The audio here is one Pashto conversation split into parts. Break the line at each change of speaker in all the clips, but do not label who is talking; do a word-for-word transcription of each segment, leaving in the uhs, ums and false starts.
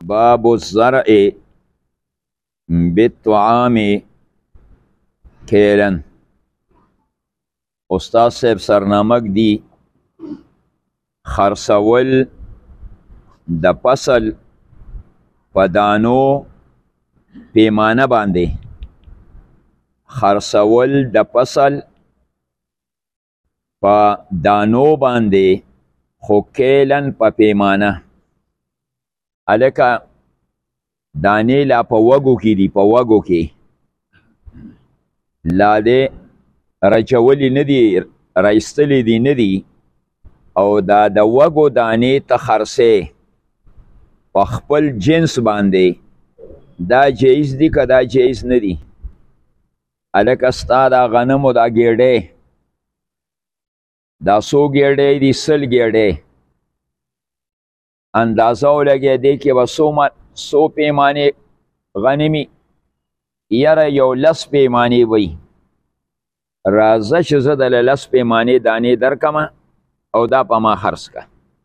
باب الزرع بالطعام کیلن. استاد صاحب سرنامک دی خرڅول د فصل په دانو پیمانه باندې، خرڅول د فصل په دانو باندې خو کیلن په پیمانه. الکه دانې لا په وږو کې دي، په وږو کې لا دې رچولي نه دي، رایستلي دي نه دي، او دا د وږو دانې ته خرڅې په خپل جنس باندې، دا جایز دي که دا جایز نه دي؟ الکه ستا دا غنمو دا ګېډۍ دا څو ګېډۍ دي؟ سل ګېډۍ. اندازه ولګې دی کې به څو پیمانې غنمي؟ یاره یو لس پیمانې وي. راځه چې زه دله لس پیمانې دانې درکمه او دا په ما خرڅ که.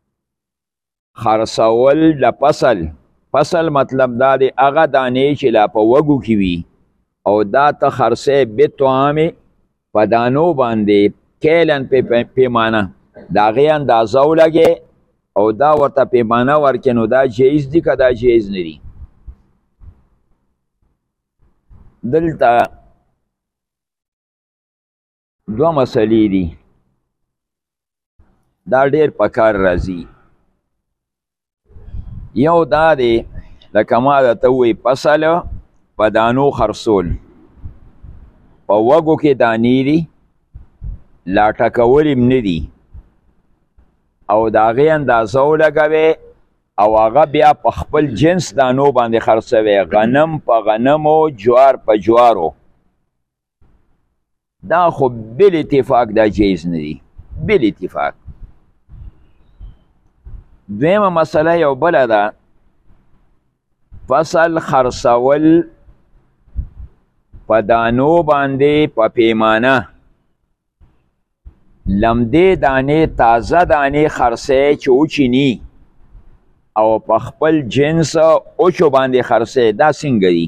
خرڅول د فصل، فصل مطلب دا دی هغه دانې چې لا په وږو کې وي او دا ته خرڅې بطعامې په دانو باندې کیلن پیمانه، د هغې اندازه ولګې او دا ورته پیمانه ورکې، نو دا جایز دي که دا جایز نه دي؟ دلته دوه مسلې دي، دا ډېر په کار راځي. یو دا دی لکه ما درته ووایي فصل په دانو خرڅول، په وږو کې دانې دي، لا ټکول هم نه دي، او د هغې اندازه ولګوې او هغه بیا په خپل جنس دانو باندې خرڅوې، غنم په غنمو، جوار په جوارو. دا خو بل اتفاق دا جایز نه دي، بل اتفاق. دویمه مسله یو بله ده، فصل خرڅول په دانو باندې په پیمانه، لمدې دانې تازه دانې خرڅې چې وچیني او په خپل جنس اوچو باندې خرڅې، دا څنګه دي؟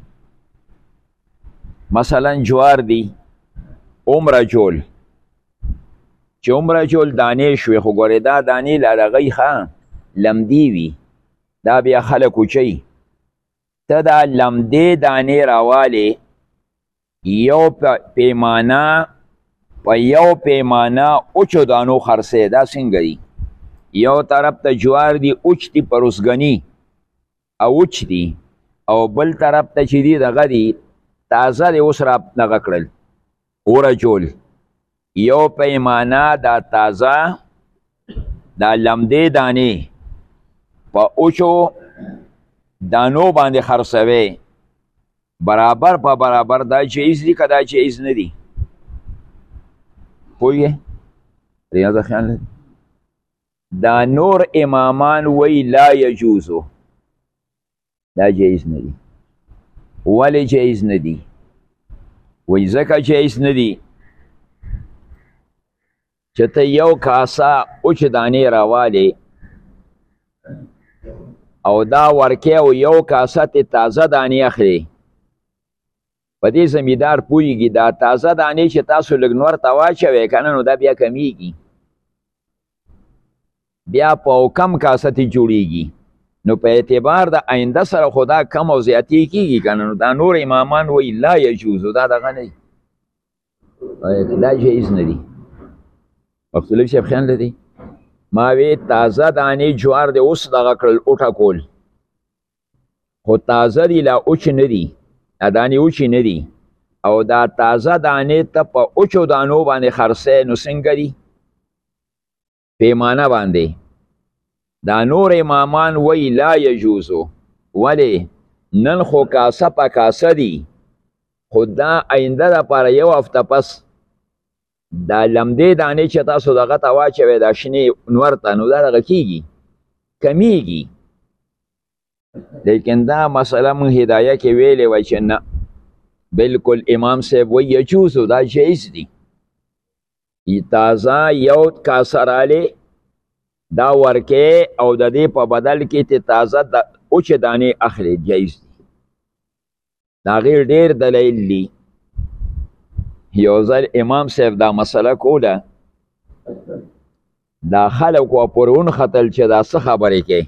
مثلا جوار دی عمره جول، چې عمره جول دانې شوې، خو ګورې دا دانې لا دغی ښه لمدې وي، دا بیا خلک وچوي. ته دا لمدې دانې راوالې یو پیمانه په یو پیمانه اوچو دانو خرڅې، دا څنګه دي؟ یو طرف ته جوار دی اوچ دی په روزګني او اوچ دی، او بل طرف ته چې دی دغه دی تازه دی اوس را دغه کړل اوره جول. یو پیمانه دا تازه دا لمدې دانې په اوچو دانو باندې خرڅوي، برابر په برابر، دا جایز دي که دا جایز نه دي؟ پوهیږې؟ ریاضه خیال لري. دا نور امامان وی لا یجوزو، دا جایز نه دي. ولې جایز نه دي؟ وی ځکه جایز نه دي چې ته یو کاسه اوچ دانې راوالې او دا ورکې او یو کاسه ته تازه دانې اخلي. په دې زمیندار پوهېږي دا تازه دانې چې تاسو لږ نور ته واچوئ که نه، نو دا بیا کمیږي، بیا په کم کاسه ته جوړېږي، نو په اعتبار د آینده سره خو دا کم او زیاتې کېږي که نه. نو دا نور امامان وایي لا یجوزو، دا دغه نه دی، دا جایز نه دي. مختلف صاحب خیال لري. ما وی تازه دانې جوار دی اوس دغه کړل وټکول، خو تازه دي لا اوچ نه دي، دا دانې اوچې نه دي، او دا تازه دانې ته په اوچو دانو باندې خرڅې، نو څنګه دي؟ پیمانه باندې. دا نور امامان وی لا یجوزو. ولې؟ نن خو کاسه په کاسه دي، خو دا آینده دپاره یو هفته پس دا لمدې دانې چې تاسو دغه ته واچوئ دا شنې نور ته، نو دا دغه کېږي، کمیږي. لیکن دا مسئله مونږ هدایه کې ویلې وای چې نه، بالکل امام صاحب وی یجوزو، دا جایز دي. تازه یو کاسه رالی دا ورکې او د دې په بدل کې ته تازه اوچې دانې اخلي جایز دي. د هغې ډېر دلیل دي. یو ځل امام صاحب دا مسله کوله، دا خلکو پورې ونښتل چې دا څه خبرې کوي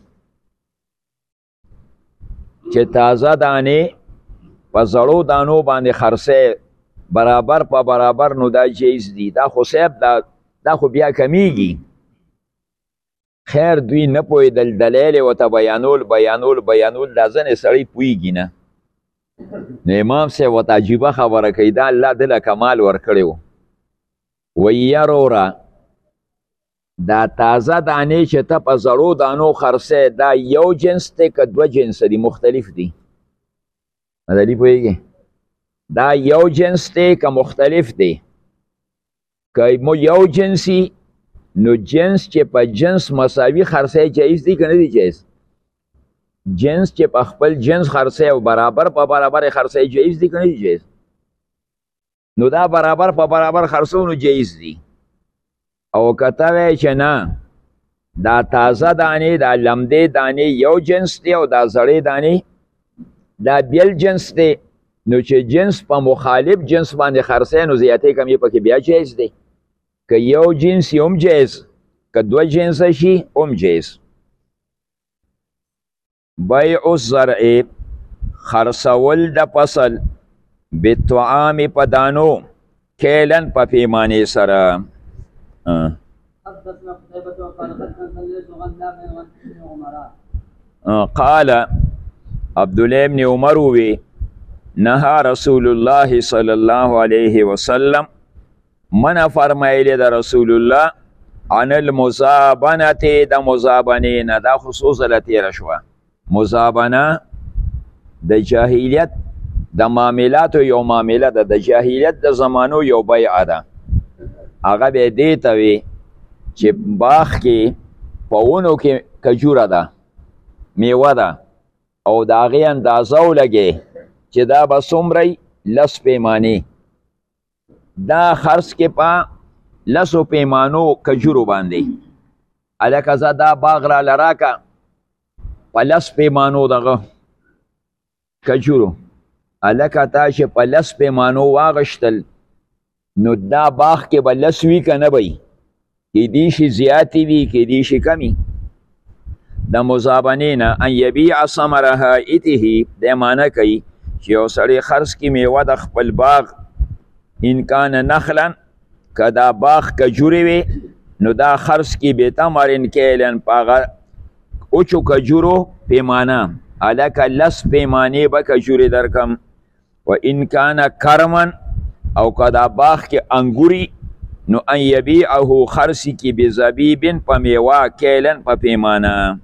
چې تازه دانې په زړو دانو باندې خرڅی برابر په برابر، نو دا جایز دي. دا خو صاحب دا, دا خو بیا کمیږي. خیر دوی نه پوهېدل، دلیل یې ورته بیانول بیانول بیانول، دا ځنې سړی پوهېږي نه. نو امام صاحب ورته عجیبه خبره کوي، دا الله دله کمال ورکړی و. وایي یاره وره دا تازه دانې چې ته په زړو دانو خرڅی، دا یو جنس دی که دوه جنس دي؟ مختلف دي. مدلي پوهېږي؟ دا یو جنس دی که مختلف دی؟ که یو جنسي نو جنس چې په جنس مساوي خرڅی جایز دی که نه دی جایز؟ جنس چې په خپل جنس خرڅی او برابر په برابر خرڅی جایز دی که نه دی جایز؟ نو دا برابر په برابر خرڅو نو جایز دی. او که ته وایې چې نه دا تازه دانې دا لمدې دانې یو جنس دی او دا زړې دانې دا بیل جنس دی، نو چې جنس په مخالف جنس باندې خرڅی نو زیاتې کمې پکې بیا جایز دی. که یو جنس هم جایز، که دوه جنس شي هم جایز. بیع الزرع خرڅول د فصل بالطعام په دانو کیلن په پیمانې سره. قال عبدالله ابن عمر وی نهى رسول الله صلی الله علیه وسلم، منع فرمایلی د رسول الله عن المزابنه د مزابنې نه. دا خصوصا لتیره شوه. مزابنه د جاهلیت د معاملاتو یو معامله ده، د جاهلیت د زمانو یو بیعه ده. هغه به دې ته وي چې باغ کې په ونو کې کجوره ده، میوه ده، او د هغې اندازه ولګې چې دا به څومره لس پیمانې. دا خرڅ کې په لسو پیمانو کجورو باندې. هلکه زه دا باغ راله راکه په لس پیمانو دغه کجورو. هلکه تا چې په لس پیمانو واغشتل نو دا باغ کې به لس وي که نه به؟ کیدای شي زیاتې وي، کیدای شي کمي. د مزابنې نه ان یبیع ثمر حائطه، دی معنی کوي چې یو سړی خرڅ کړي میوه د خپل باغ، ان کان نخلا، که دا باغ کجورې وي نو دا خرڅ کړي بتمرن کیلن په هغه اوچو کجورو پیمانه. هلکه لس پیمانې به کجورې درکم. و ان کان کرمن، او که دا باغ کې انګوري نو ان یبیعه خرڅ کړي بزبیبن په میوه کیلن په پیمانه.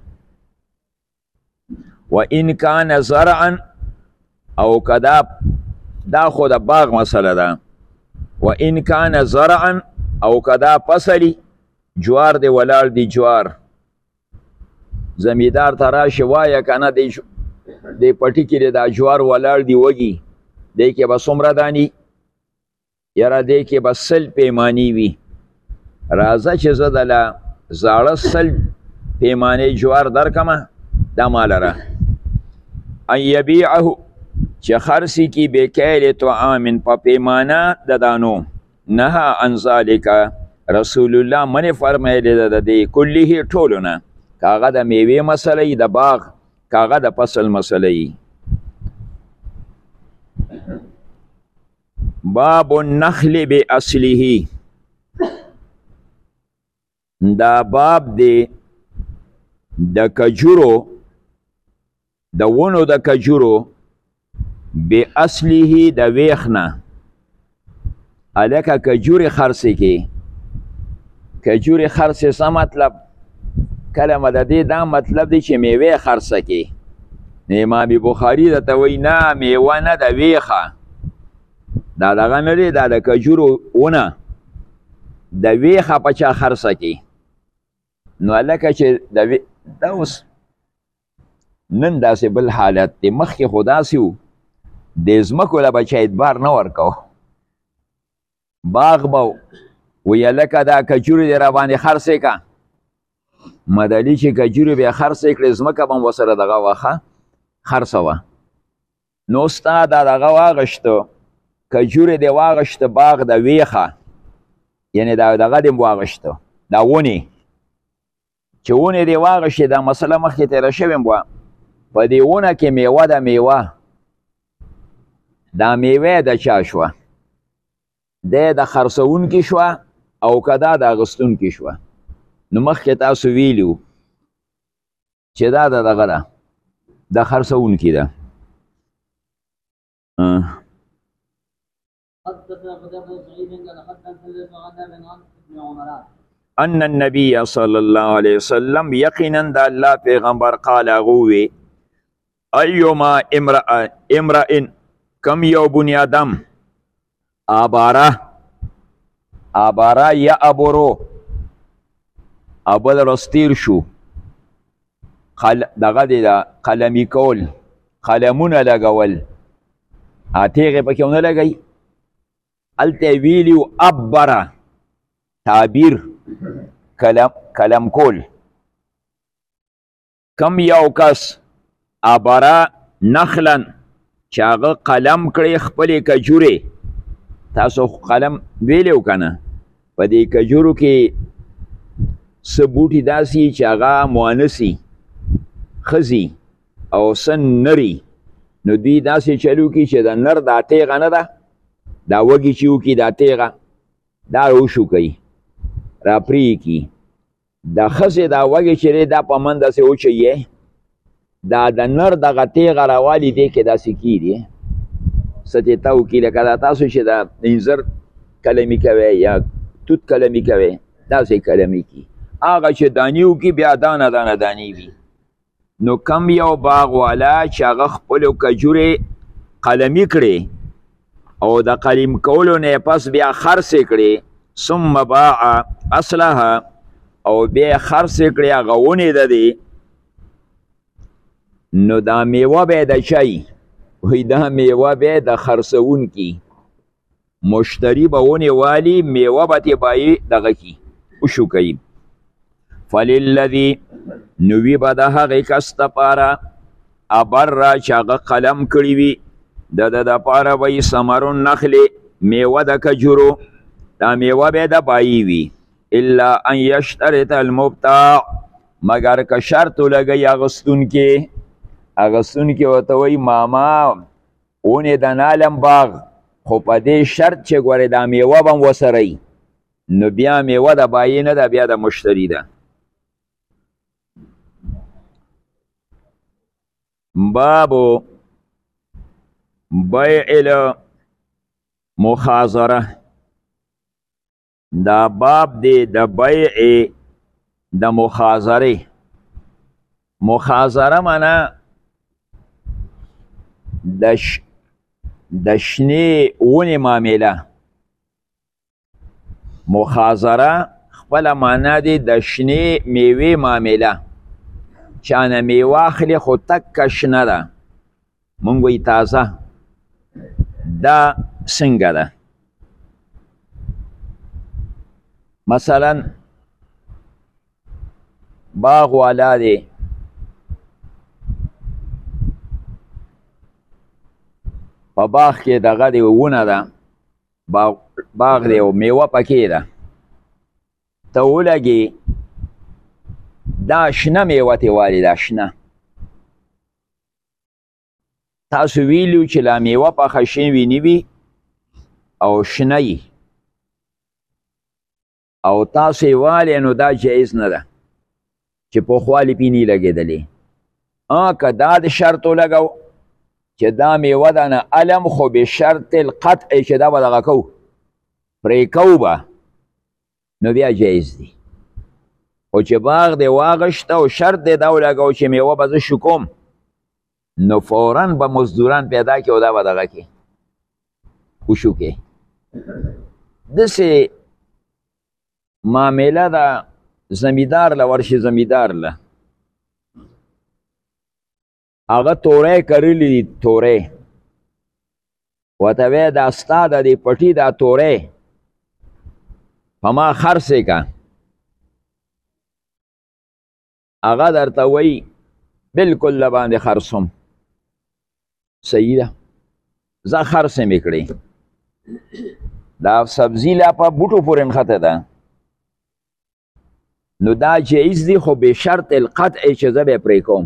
و ان کان زرعا، او که دا دا خو د باغ مسله ده. و ان کان زرعا، او که دا فصلی جوار دی ولاړ دی جوار، زمیدار ته راشي وایه که نه دی پټي کې دا جوار ولاړ دی وږي، دی کې به څومره دانې؟ یاره دی کې به سل پیمانې وي. راځه چې زه دله زاړه سل پیمانې جوار درکمه، دا مالره. ان یبیعه، چې خرڅ کړي بکیل طعام په پیمانه د دانو. نهى عن ذلك، رسول الله منې فرمایلی ده د دې کله ټولو نه، که هغه د میوې مسله وي، د باغ، که هغه د فصل مسله وي. باب النخل باصله، دا باب دی د کجورو، د ونو د کجورو باصله د ویخ نه. هلکه کجورې خرڅې کې، کجورې خرڅې څه مطلب؟ کلمه د دې دا مطلب دی چې میوې خرڅه کې. امام بخاري درته وایي نه میوه نه، د ویښه. دا دغه نه دی، دا د کجورو ونه د ویښه په چا خرڅه کې. نو هلکه چې د دا اوس نن داسې بل حالت دی، مخکې خو داسې و د ځمکو له به چا اعتبار نه ورکو، باغ به وی هلکه دا کجورې دې راباندې خرڅې که. مدلي چې کجورې بیا خرڅې کړې ځمکه به هم ورسره دغه وخه خرڅوه. نو ستا دا دغه واغشته کجورې دې واغشته باغ د ویښه یعنې دا دغه دې واغشته دا ونې چې ونې دې واغشتې دا مسله مخکې تېره شوې وه په دې ونه کې میوه ده میوه دا میوه د چا شوه دی د خرڅوونکي شوه او که دا د اغوستونکي شوه نو مخکې تاسو ویلي وو چې دا د دغه ده د خرڅوونکي ده. ان النبي صلی الله علیه وسلم یقینا د الله پیغمبر قال هغه ایما امرئ کم یو بنیادم آباره آباره یا ابرو ابل رستیر شو دغه دی دا قلمی کول قلمونه لګول تیغې پکې ونه لګئ هلته ویلي و ابره تعبیر کلم کلم کول کم یو کس ابره نخلا چې هغه قلم کړی خپلې کجورې تاسو قلم ویلی و که نه په دې کجورو کې څه بوټي داسې چې هغه مؤنثي ښځې او څه نري نو دوی داسې چلو کې چې د نر دا تیغه نه ده دا وږي چې وکړي دا تیغه دا وشو کوي را پرې کي د ښځې دا وږي چې دی دا په من داسې وچوي دا د نر دغه تیغه راوالي دی کې داسې کیږي څه تې ته وکړي لکه دا تاسو چې د انځر کلمي کوئ یا توت کلمي کوئ داسې کلمي کي هغه چې دانې وکړي بیا دانه دانه دانې وي نو کم یو باغ والا چې هغه خپلو کجورې قلمي کړې او د قلم کولو نه پس بیا خرڅې کړې ثم باع اصلها او بیا خرڅې کړې هغه ونې د دې نو دا میوه به د چای وی دا میوه به د خرڅوونکي مشتری به ونې والي میوه به تې بایي دغه کي وشو کوي فللذي نو وي به د هغې کس دپاره ابره چې هغه قلم کړي وي د د دپاره به یې ثمر النخلې میوه د کجورو دا میوه به د بایي وي الا ان یشترط المبتاع مګر که شرط ولګوي اغوستونکي اغوستونکي ورته وایي ماما ونې د نالم باغ خو په دې شرط چې ګورې دا میوه به م وسره نو بیا میوه د بایي نه ده بیا د مشتری ده. بابو بیع المخازره دا باب دی د بیع د مخازره. مخازره معنا د شنې ونې معامله. مخازره خپله معنا دی د شنې میوې معامله چانه میوه اخلي خو تکه شنه ده مونږ وایي تازه دا څنګه ده مثلا باغ والا دی په باغ کې دغه دی ونه ده باغ دی او میوه پکې ده ته ولګې دا شنه میوه تې والي دا شنه تاسو ویلو چې لا میوه پخه شوې نه وي او شنه یي او تاسو یې والې نو دا جایز نه ده چې پوخوالي پې نه لګېدلې که دا د شرط ولګو چې دا میوه ده نه علم خو بشرط القطع چې دا به دغه کوو پرې کوو به نو بیا جایز دی خو چې باغ دی واغشته او شرط دی دا ولګو چې میوه به زه شو کوم نو فوراً به مزدوران پیدا کړي او دا به دغه کړي وشو کې داسې معامله ده زمیندار له ورشي زمیندار له هغه توری کرلی دي توری ورته وایي دا ستا د دې پټي دا توری په ما خرڅې که هغه درته وایي بلکل له باندې خرڅوم صحیح ده زه خرڅ مې کړې دا سبزي لا په بوټو پورې نښته ده نو دا جایز دی خو به شرط القطع چې زه به پرې کوم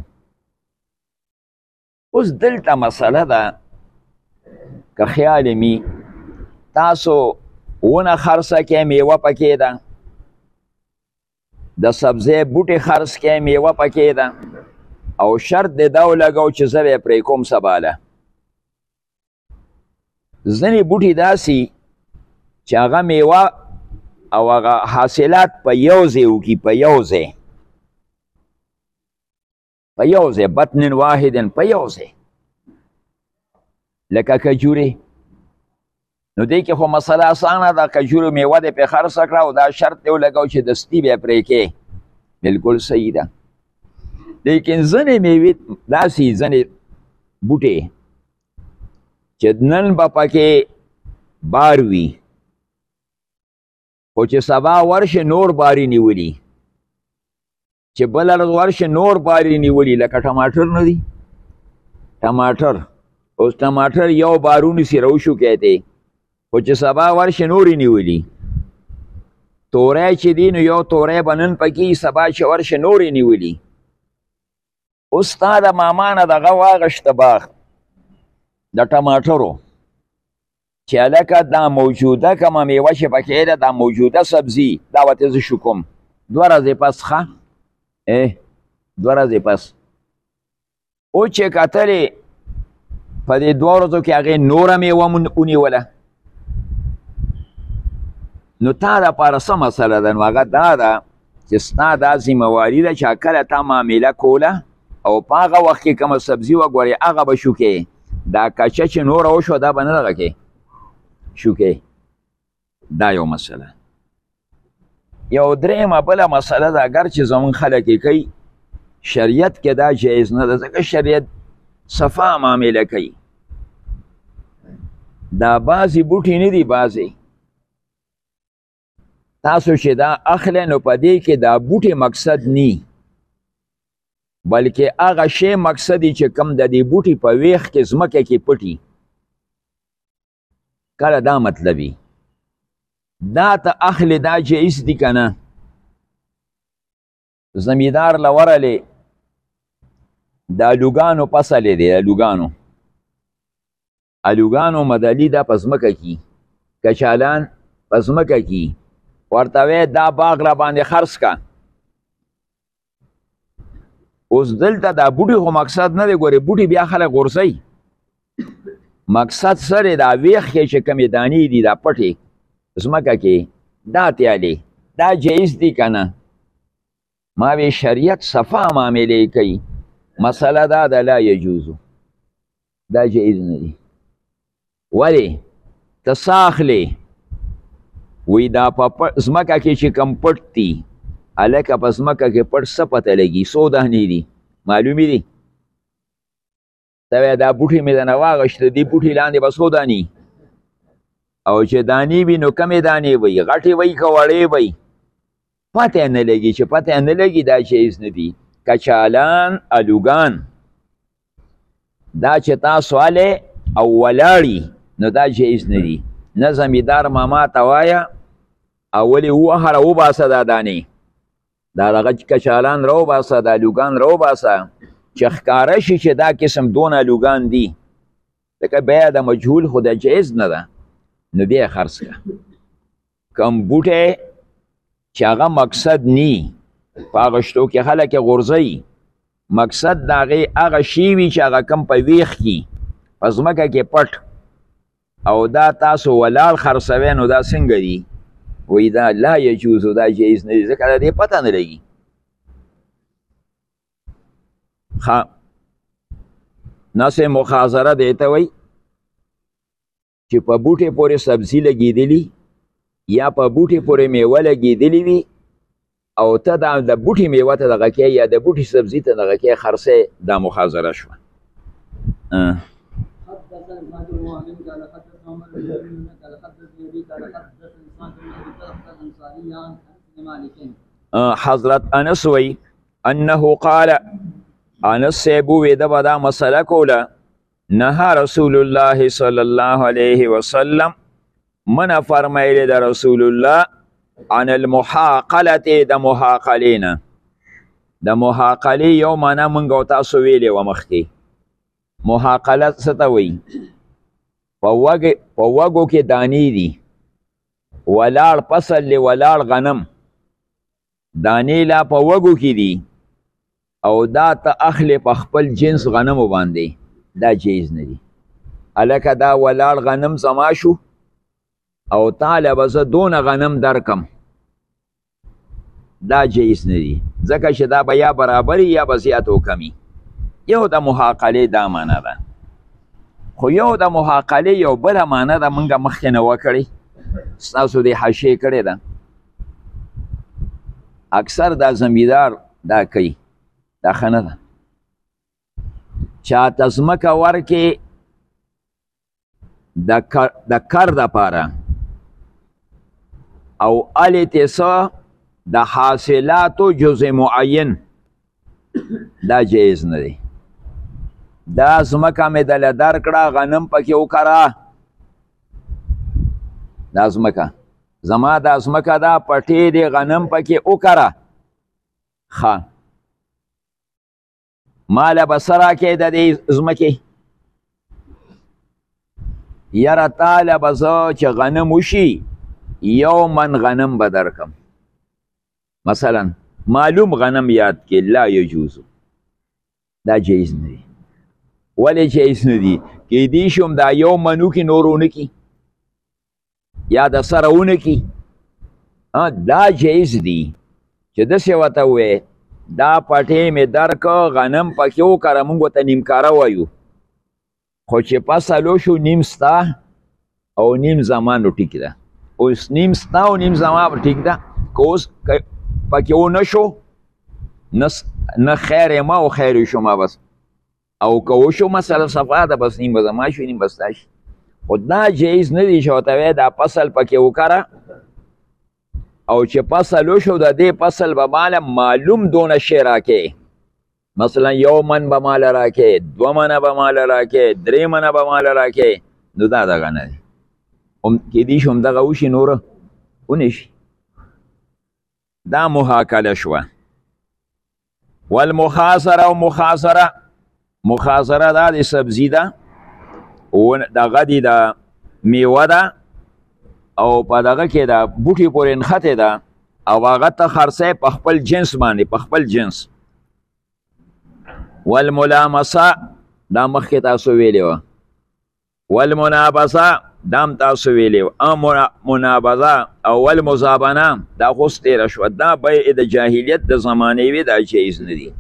اوس دلته مسله ده که خیال می تاسو ونه خرڅه کې میوه پکې ده د سبزی بوټي خرڅ کې میوه پکې ده او شرط د دا ولګو چې زه به پرې کوم سباله ځینې بوټي داسې چې هغه میوه او هغه حاصلات په یو ځای وکړي په یو ځای په یو ځای بطن واحد په یو ځای لکه کجورې نو دی کې خو مسله اسانه ده کجورو میوه دې پرې خرڅه کړه او دا شرط دې ولګو چې دستي بیا پرې کې بلکل صحیح ده لیکن ځینې میوې داسې ځینې بوټي چې نن به پکې بار وي خو چې سبا ورشه نور باري نیولي چې بله ورځ ورشه نور باري نیولي لکه ټماټر نه دي ټماټر اوس ټماټر یو بارونی سي روشو کہتے خو چې سبا ورشه نورې نیولي توری چې دی نو یو توری به نن پکې سبا چې ورشه نورې نیولي اوس تا د ماما نه دغه واغشته باغ د ټماټرو چې هلکه دا موجوده کومه میوه چې پکې ده دا موجوده سبزي دا ورته زه شو کوم دوه ورځې پس ښه دوه ورځې پس او چې کتلې په دې دوه ورځو کې هغې نوره میوه ونیوله نو تا دپاره څه مسله ده نو هغه دا ده چې ستا دا ذمهواري ده چې کله تا معامله کوله او په هغه وخت کې کومه سبزي وګورې هغه به شو کې دا کچه چې نوره وشوه دا به نه دغه کې شو کې دا یو مسله یو درېیمه بله مسله ده اگر چې زمونږ خلک یې کوي شریعت کې دا جایز نه ده ځکه شریعت صفا معامله کوي دا بعضې بوټي نه دي بعضې تاسو چې دا اخلی نو په دې کې دا بوټي مقصد نی بلکې هغه شی مقصد چې کم د دې بوټي په ویښ کې ځمکه کې پټي کله دا مطلبي دا ته اخلی دا جایز دي که نه زمیندار له ورلې د الوګانو فصلې دی د الوګانو الوګانو مدلي دا په ځمکه کې کچالان په ځمکه کې ورته وی دا باغ را باندې خرڅ کا اوس دلته دا بوټي خو مقصد نه دی ګورې بوټي بیا خلک غورځوي مقصد سره دا ویښ کې چې کمې دانې دي دا پټې ځمکه کې دا تیالې دا جایز دي که نه ما وی شریعت صفا معاملې کوي مسله دا ده لا یجوزو دا جایز نه دي ولې ته څه اخلې وی دا په ځمکه کې چې کم پټ دي هلکه په ځمکه کې پټ څه پته لګي څو دانې دي معلومې دي ته وایې دا بوټي مې دنه واغېشته دې بوټي لاندې به څو دانې او چې دانې وي نو کمې دانې وي غټې وي که وړې وي پته نه لګي چې پته نه لګي دا جایز نه دي کچالان الوګان دا چې تاسو هلې او ولاړي نو دا جایز نه دي نه زمیندار ماما ته وایه او ولې ووهله وباسه دا دانې دا دغه کچالان راوباسه دا الوګان راوباسه چې ښکاره شي چې دا قسم دونه الوګان دي لکه بیا د مجهول خو د جایز نه ده نو بیا خرڅ کړه کوم بوټی چې هغه مقصد نی په هغه شتو کې خلک یې غورځوي مقصد د هغې هغه شی وي چې هغه کم په ویښ کې په ځمکه کې پټ او دا تاسو ولاړ خرڅوئ نو دا څنګه دي وی دا لا یجوزو دا جایز نه دي ځکه د دې پته نه لګي ښه نسې مخاظره دی ته وی چې په بوټي پورې سبزي لګېدلي یا په بوټي پورې میوه لګېدلي وي او ته دا د بوټي میوه ته دغه کې یا د بوټي سبزي ته دغه کې خرڅې دا مخاظره شوه حضرت انس وی انه قال انس سیبو وی دا دا مسله کوله نهى رسول الله صلی الله علیه وسلم من فرمایلی د رسول الله عن المحاقلة د محاقلینا د محاقلی یو معنا مونږ او تاسو ویلې و مخکې محاقلت څه ته وایي په وږو کې دانی دي ولاړ فصل لی ولاړ غنم دانی لا په وږو کې دي او دا ته اخلي په خپل جنس غنمو باندې دا جایز نه دي هلکه دا ولاړ غنم زما شو او تاله به زه دونه غنم درکم دا جایز نه دي ځکه چې دا به یا برابري یا به زیات و کمی یو د محاقلې دا معنا ده خو یو د محاقلې یو بله معنا ده موږ مخکې نه وکړې ستاسو د حاشیې کړې ده اکثر دا زمیندار دا کوي دا ښه نه ده چاته ځمکه ورکې د کر دپاره او الې څه د حاصلاتو جزء معین دا جایز نه دی دا ځمکه مې دله درکړه غنم پکې وکره دا ځمکه زما دا ځمکه ده پټې دې غنم پکې وکره ښه ماله به څه راکې د دې ځمکې یاره تاله به زه چې غنم وشي یو من غنم به درکم مثلا معلوم غنم یاد کې لا یجوزو دا جایز نه دی ولې جایز نه دی کیدای شي هم دا یو منو کې نور ونه کي یا د سره ونه کي دا جایز دی چې داسې ورته ووایې دا پټې مې درکه غنم پکې وکره موږ ورته نیمکاره وایو خو چې فصل وشو نیم ستا او نیم زما نو ټیک ده اوس نیم ستا او نیم زما ټیک ده که اوس پکې ونه شو نه خیر ما او خیر شما بس او که وشو مسله صفا ده بس نیم به زما شو نیم به ستا شي خو دا جایز نه دی چې ورته وایې دا فصل پکې وکره او چې فصل وشو د دې فصل به ماله معلوم دونه شی راکې مثلا یو من به ماله راکې دوه منه به ماله راکې درې منه به ماله راکې نو دا دغه نه دی کیدای شي همدغه وشي نوره ونه شي دا محاکله شوه والمخاصره او مخاصره مخاصره دا د سبزي ده دغه دی د میوه ده او په دغه کې د بوټي پورې نښتې ده او هغه ته خرڅی په خپل جنس باندې په خپل جنس والملامسه دا مخکې تاسو ویلې وه والمنابسه دا هم تاسو ویلې وه منابزه او والمزابنه دا خو اوس تېره شوه دا بیع د جاهلیت د زمانې وي دا جایز نه دي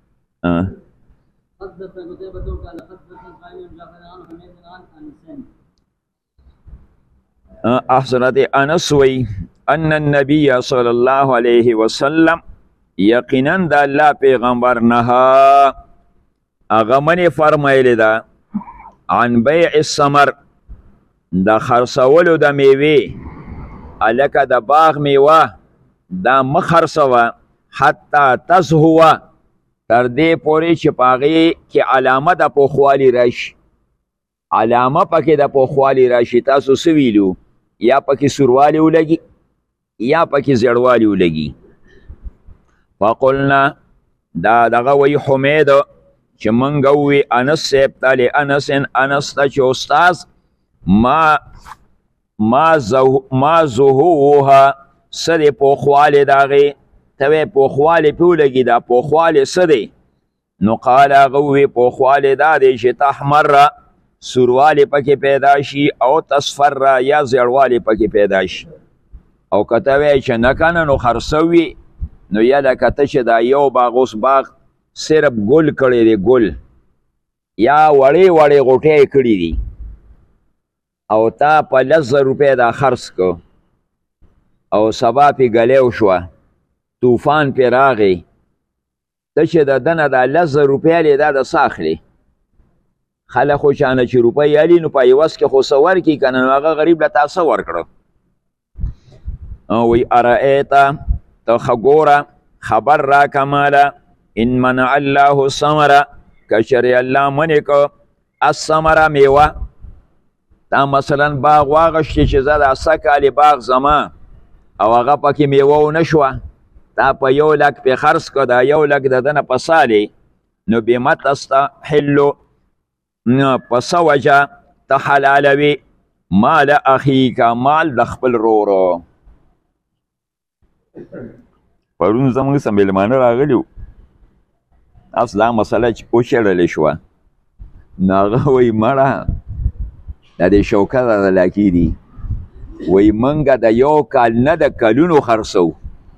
حضرت انس وی ان النبي صلی الله علیه وسلم یقینا د الله پیغمبر نها هغه منې فرمایلی ده عن بیع الثمر د خرڅولو د میوې هلکه د باغ میوه دا مه خرڅوه حتی تزهوه تر دې پورې چې په هغې کې علامه د پوخوالي راشي علامه پکې د پوخوالي راشي تاسو څه ویلو یا پکې سوروالی ولګي یا پکې زیړوالی ولګي فقلنا دا دغه وی حمید چې موږ ووی انس صاحب ته لانس انس ته چې استاذ ما ما زهوها څه دی پوخوالی د هغې ته وی پوخوالی پې ولګي دا پوخوالی څه دی نو قال هغه ووی پوخوالی دا دی چې تحمره سوروالی پکې پیدا شي او تصفر یا زیړوالی پکې پیدا شي او که ته وایې چې نه کنه نو خرڅوي نو یا لکه ته چې دا یو باغ اوس باغ صرف ګل کړی دی ګل یا وړې وړې غوټې یې کړي دي او تا په لس زره روپۍ دا خرڅ کو او سبا پې ګلیو شوه طوفان پې راغی ته چې د ده نه دا لس زره روپۍ لې دا د څه اخلي خلک خو چانه چې روپۍ الي نو په عوض کې خو څه ورکړي که نه نو هغه غریب له تا څه ورکړه وی ارایته ته ښه ګوره خبر راکه ماله ان منع الله ثمره که چېرې الله منې که الثمره میوه دا مثلا باغ واغشتې چې زه د سه کالې باغ زما او هغه پکې میوه ونه شوه دا په یو لک پې خرڅ کړه دا یو لک د ده نه په سالې نو بما تستحلو په څه وجه ته حلالوي مال اخیکه مال د خپل رورو پرون زموږ څه مېلمانه راغلي وو اوس دا مسله چې وشړلې شوه نو هغه وایي مړه دا د شوکت علاقې دي وایي موږ د یو کال نه د کلونو خرڅو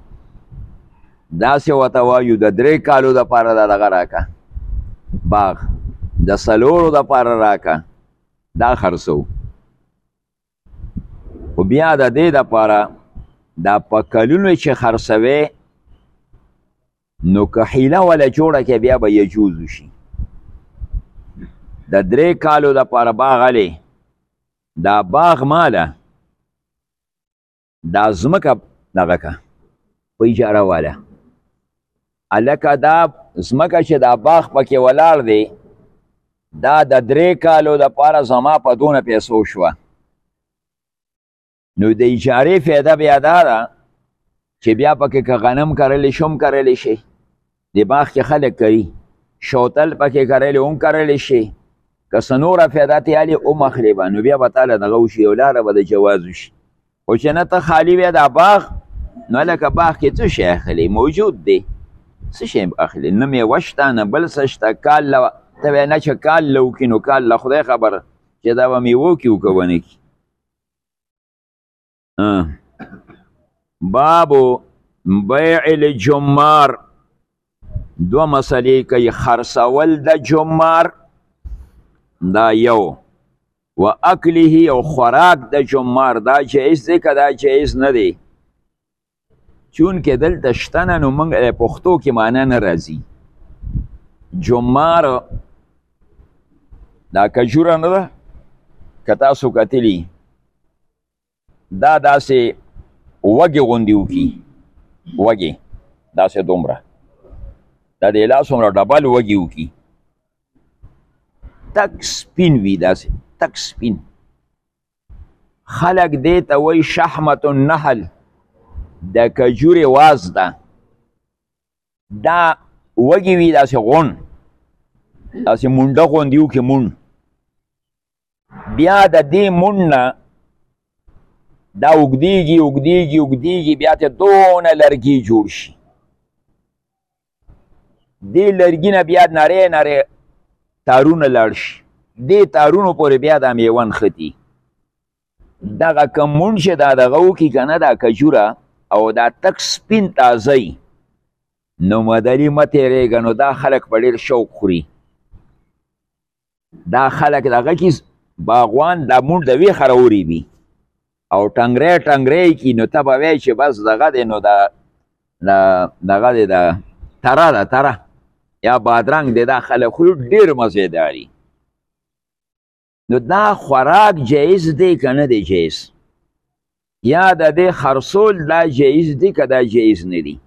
داسې ورته وایو د درې کالو دپاره دا دغه راکه باغ د څلورو دپاره راکه دا خرڅو خو بیا د دې دپاره دا په کلونو چې خرڅوې نو که حیله وله جوړه کې بیا به یجوز شي د درې کالو دپاره باغ هلې دا باغ ماله دا ځمکه دغه که په اجاره واله هلکه دا ځمکه چې دا باغ پکې ولاړ دی دا د درې کالو دپاره زما په دونه پیسو شوه نو د اجارې فایده بیا دا ده چې بیا پکې که غنم کرلی شي هم کرلی شي د باغ کې خلک کوي شوتل پکې کرلی هم کرلی شي که څه نوره فایده تیالې هم اخلي به نو بیا به تاله دغه وشي یو لاره به د جواز وشي خو چې نه ته خالي وی دا باغ نو هلکه باغ کې څه شی اخلي موجود دی څه شی اخلي نه میوه شته نه بل څه شته کال له ته وایې نه چې کال له وکړي نو کال له خدای خبر چې دا به میوه وکړي وکه ونه کړي بابو بیع الجمار دو مسئلې کوي خرڅول د جمار دا یو و اکله او خوراک د جمار دا جایز دی که دا جایز نه دی چون که دلته شته نه نو موږ پښتو کې معنی نه راځي جمار دا کجوره نه ده که تاسو کتلي دا داسې وږې غوندې وکړي وږې داسې دومره دا د لاس عمره ډبل وږي وکړي تک سپین وي داسې تک سپین خلک دې ته وایي شحمة النحل د کجورې واز ده دا وږي وي داسې غون داسې مونډه غوندې وکړي مونډ بیا د دې مونډ نه دا اوږدېږي اوږدېږي اوږدېږي بیا ته دونه لرګي جوړ شي دې لرګي نه بیا نری نری تارونه لاړ شي دې تارونو پورې بیا دا میوه نښتي دغه که مونډ چې دا دغه وکړي که نه دا کجوره او دا تک سپین تازه نو مدلي مه تېرېږه نو دا خلک په ډېر شوق خوري دا خلک دغه کې باغوان دا مونډ د ویښه راورېبي او ټنګری ټنګری کی نو ته به وایې چې بس دغه دی نو د دغه دی د تره ده تره یا بادرنګ دی دا خلک خوري ډېر مزېداري نو دا خوراک جایز دی که نه دی جایز یا د دې خرڅول دا جایز دی که دا جایز نه دی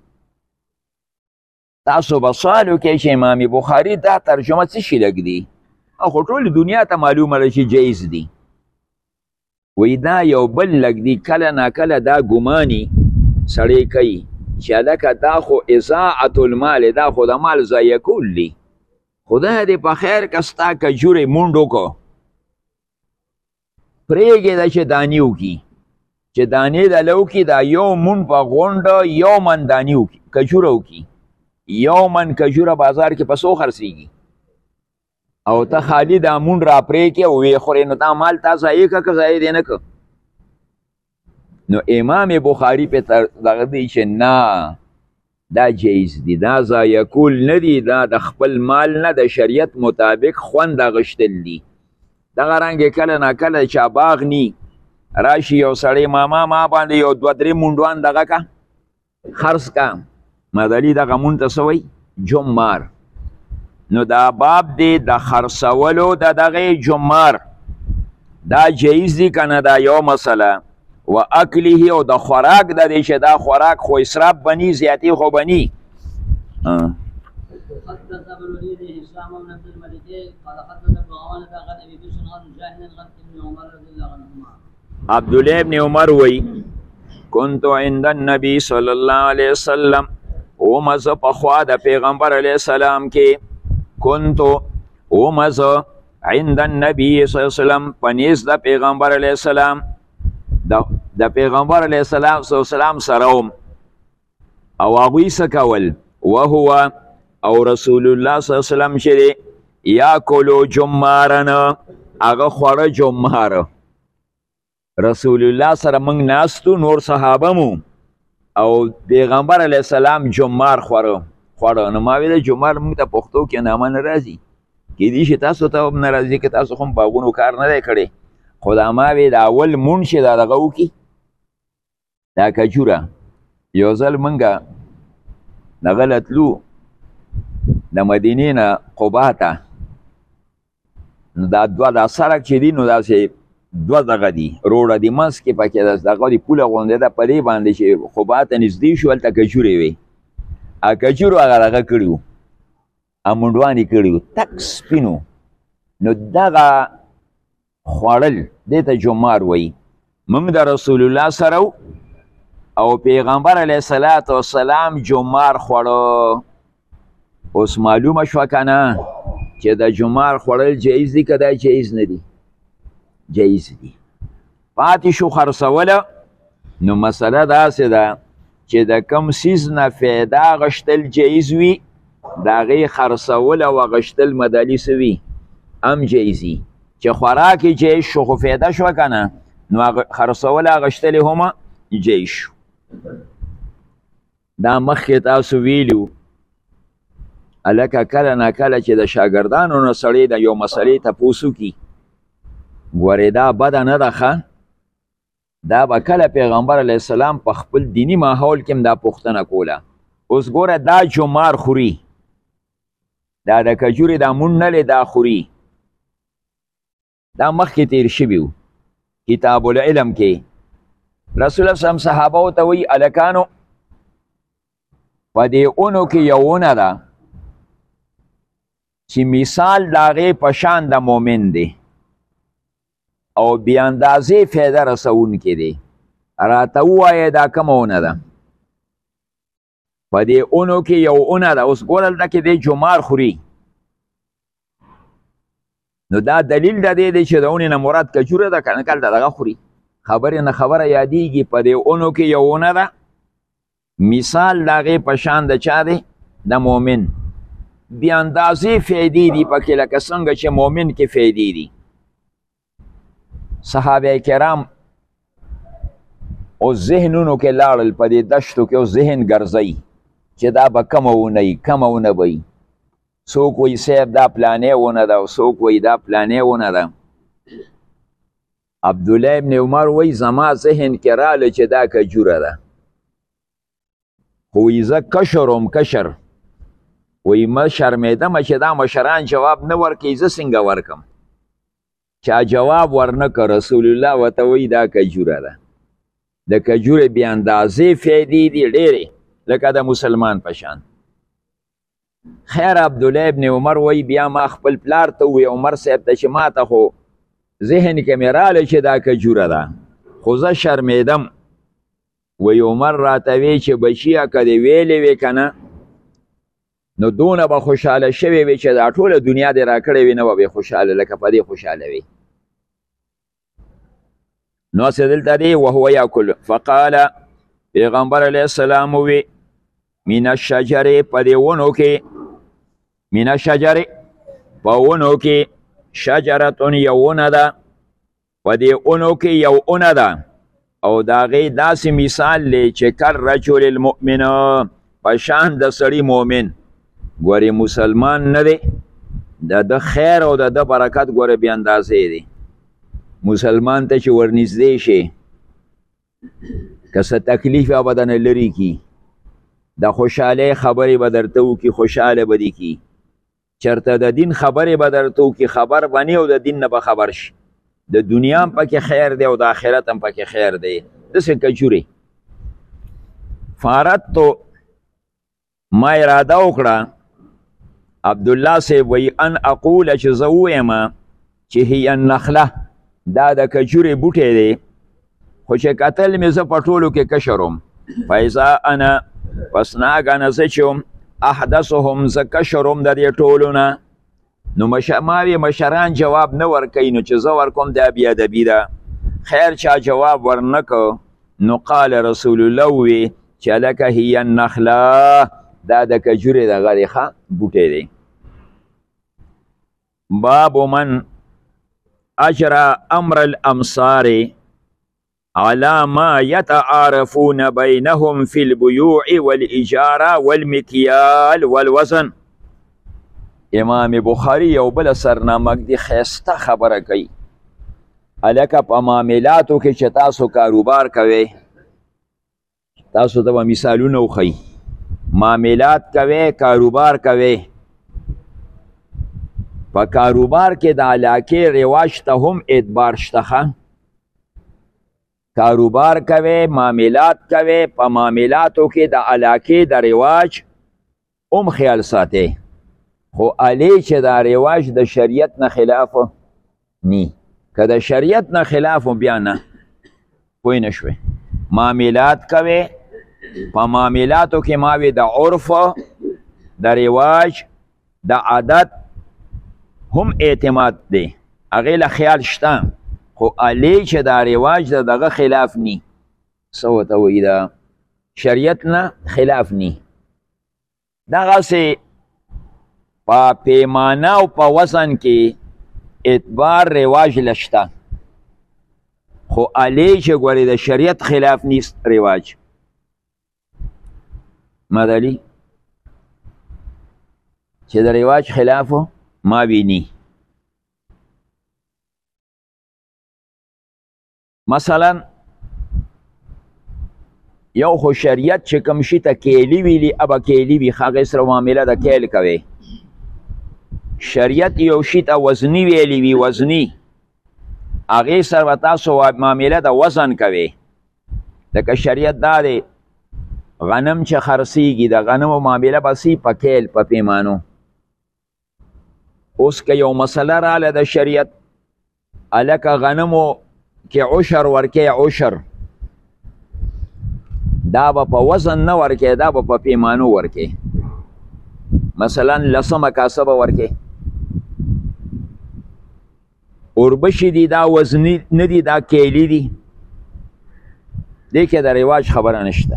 تاسو به سوال وکړئ چې امام بخاري دا ترجمه څه شي لږ دی خو ټولې دنیا ته معلومه ده چې جایز دی وی دا یو بل لږ دی کله ناکله دا ګماني سړی کوي چې هلکه دا خو اضاعت المال دا خو د مال ضایع کول دی خدای دې په خیر که ستا کجورې مونډ وکړو پرېږدې ده چې دانې وکړي چې دانې دله وکړي دا یو مونډ په غونډه یو من دانې وکړي کجوره وکړي یو من کجوره بازار کې په څو خرڅېږي او ته خالی دا مونډ را پرې کې او ویې خورې نو دا مال تا ضایع که که ضایع دی نه که نو امام بخاري پې دغه دی چې نه دا جایز دی دا ضایع کول نه دی دا د خپل مال نه د شریعت مطابق خوند اخیستل دی دغه رنګې کله ناکله چا باغ نی راشي یو سړی ماما ما باندې یو دوه درې مونډوان دغه که خرڅ که مدلي دغه مونډ ته څه وایي جمار نو دا باب دی د خرڅولو د دغه جمار دا جایز دی که نه دا یو مسله و اکله او د خوراک د دی چې دا خوراک خو اسراف بنی زیاتی خو بنی
حدث ابو الوليد هشام بن عبد الملك قال حدث ابو عوانة عن ابي بشر عن مجاهد عن ابن عمر رضي الله عنهما.
عبد الله بن عمر وی كنت عند النبي صلى الله عليه وسلم ومز پخوا د پیغمبر علیه السلام کې كنت ومز عند النبي صلى الله عليه وسلم پنیز د پیغمبر علیه السلام د پیغمبر علیه السلام صلی الله علیه وسلم سروم او هغوی څه کول وهو او رسول الله صلی الله علیه وسلم چې یا کولو جمارن هغه خوړه جمار رسول الله سره موږ ناستو نور صحابه مو او پیغمبر علیه السلام جمار خوړه خوړه نو ما ویل جمار موږ ته پښتو کې نامه نه راځي کېدای شي تاسو ته هم نه راځي که تاسو هم باغونو کار نه دی کړی خو دا ما وی د اول مونډ چې دا دغه وکړي دا کجوره یو ځل موږ دغه له تلو د مدینې نه قبا ته نو دا دوه دا سړک چې دی نو داسې دوه دغه دي روډه دي منځ کې پکې دغه دي پوله غوندې ده په دې باندې چې قبا ته نږدې شو هلته کجورې وې هغه کجورو هغه دغه کړي وو امونډوان یې کړي وو تک سپینو نو دغه خوړل دې ته جمار وایي موږ د رسول الله سره او پیغمبر علیه الصلاة والسلام جمار خوړه اوس معلومه شوه که نه چې د جمار خوړل جایز دي که دا جایز نه دي جایز دي پاتې شو خرڅوله نو مسله داسې ده چې د کم سیز نه فایده غشتل جایز وي د هغې خرڅول او غشتل مدلي څه وي هم جایز وي چې خوراک یې جایز شو خو فایده شوه که نه نو خرڅول غشتل یې هم جایز شو دا مخکې تاسو ویلو الکه کله نه کله چې د شاګردانو نه سړی د یو مسلې تپوس وکړي ګورې دا بده نه ده ښه دا به کله پیغمبر علیه السلام په خپل دینی ماحول کې هم دا پوښتنه کوله اوس ګوره دا جمار خوري دا د کجورې دا مونډ نه دا خوري دا مخکې تیر شوي و کتاب العلم کې رسول الله صلی صحابه ته وایي الکانو په دې اونو کې یو ونه ده چې مثال د هغې په شان د مؤمن دی او بې اندازې فایده رسونکی دی راته ووایه دا کومه ونه ده په دې اونو کې یو اونه ده اوس ګوره دلته کې دی جمار خوري نو دا دلیل د دې دی چې د اونې نه مراد کجوره ده که نه کله دغه خوري خبرې نه خبره یادېږي په دې اونو کې یو ونه ده مثال د هغې په شان د چا دی د مؤمن بې اندازې فایدې دي پکې لکه څنګه چې مؤمن کې فایدې دي صحابه کرام او ذهنونو کې لاړل په دې دشتو کې او ذهن ګرځئ چې دا به کومه ونه وي کومه ونه به وي څوک وایي صاحب دا پلانې ونه ده او څوک وایي دا پلانې ونه ده عبدالله ابن عمر وایي زما ذهن کې راله چې دا کجوره ده خو وایي زه کشر وم کشر وایي مه شرمېدمه چې دا مشران جواب نه ورکوي زه څنګه ورکم چا جواب ورنه که رسول الله ورته وایي دا کجوره ده د کجورې بې اندازې فایدې دي ډېرې لکه د مسلمان په شان خیر عبدالله ابن عمر وایي بیا ما خپل پلار ته ووایي عمر صاحب ته چې ما ته خو ذهن کې مې راله چې دا کجوره ده خو زه شرمېدم وایي عمر راته وی چې بچیه که دې ویلې وې که نه نو دونه به خوشحاله شوې وي چې دا ټوله دنیا دې راکړې وي نه به خوشحاله لکه په دې خوشحاله وي نو هسې دلته دی وهو یاکل فقال پیغمبر علیه السلام ووی من الشجرې په دې ونو کې من الشجرې په ونو کې شجرتون یو ونه ده په دې ونو کې یو ونه ده او د هغې داسې مثال دی چې کالرجل المؤمن په شان د سړي مؤمن ګورې مسلمان نه دی د ده خیر او د ده برکت ګوره بې اندازې دی مسلمان ته چې ورنږدې شي که څه تکلیف به دنه لرې کي د خوشحالۍ خبرې به درته وکړي خوشحاله به دې کي چېرته د دین خبرې به درته وکړي خبر به نه او د دین نه به خبر شي د دنیا هم پکې خیر دی او د آخرت هم پکې خیر دی داسې کجورې فاردتو ما اراده وکړه عبدالله صاحب وی ان اقول چې زه ووایم چې هي النخله دا د کجورې بوټی دی خو چې کتل مې زه په ټولو کې کشر وم فاذا انا پس ناګنه زه چې وم احدثهم زه کشر وم د دې ټولو نه نو ما وی مشران جواب نه ورکوي نو چې زه ورکوم دا بیادبي ده خیر چا جواب ورنکو نو قال رسول الله وی چې لکه هي النخله دا د کجورې دغه دی ښه بوټی دی. باب من اجرى امر الامصار على ما يتعارفون بينهم في البيوع والاجاره والمكيال والوزن. امام بخاری یو بل سرنامک دی خیسته خبره کوي الکه په معاملاتو کې چې تاسو کاروبار کوئ تاسو ته به مثالونه وښیي معاملات کوئ کاروبار کوئ په کاروبار کې د علاقې رواج ته هم اعتبار شته کاروبار کوئ معاملات کوئ په معاملاتو کې د علاقې د رواج هم خیال ساتئ خو علی چې دا رواج د شریعت نه خلاف نی که د شریعت نه خلاف بیا نه پوه نه شوې معاملات کوئ په معاملاتو کې ماوی د عرف د رواج د عادت هم اعتماد دی هغې له خیال شته خو علی چې دا رواج د دغه خلاف نی څه ورته وایي د شریعت نه خلاف نی دغسې په پیمانه او په وزن کې اعتبار رواج لشته خو علی چې ګورې د شریعت خلاف نیست رواج مدلی چې د رواج خلاف ما بینی مثلا یو خو شریعت چې کوم شي ته کیلی ویلي ابا کیلی وي هغې سره معامله د کیل کوي شریعت یو شي ته وزنی ویلی وي وزنی هغې سره به تاسو معامله د وزن کوئ لکه شریعت دا دی غنم چې خرڅیږي د غنمو معامله به سي په کیل په پیمانو اوس که یو مسله راله د شریعت هلکه غنمو کې عشر ورکې عشر دا به په وزن نه ورکې دا به په پیمانو ورکې مثلا لسمه کاسه به ورکې اوربشي دي دا وزنی نه دي دا کیلی دي دې کې د رواج خبره نشته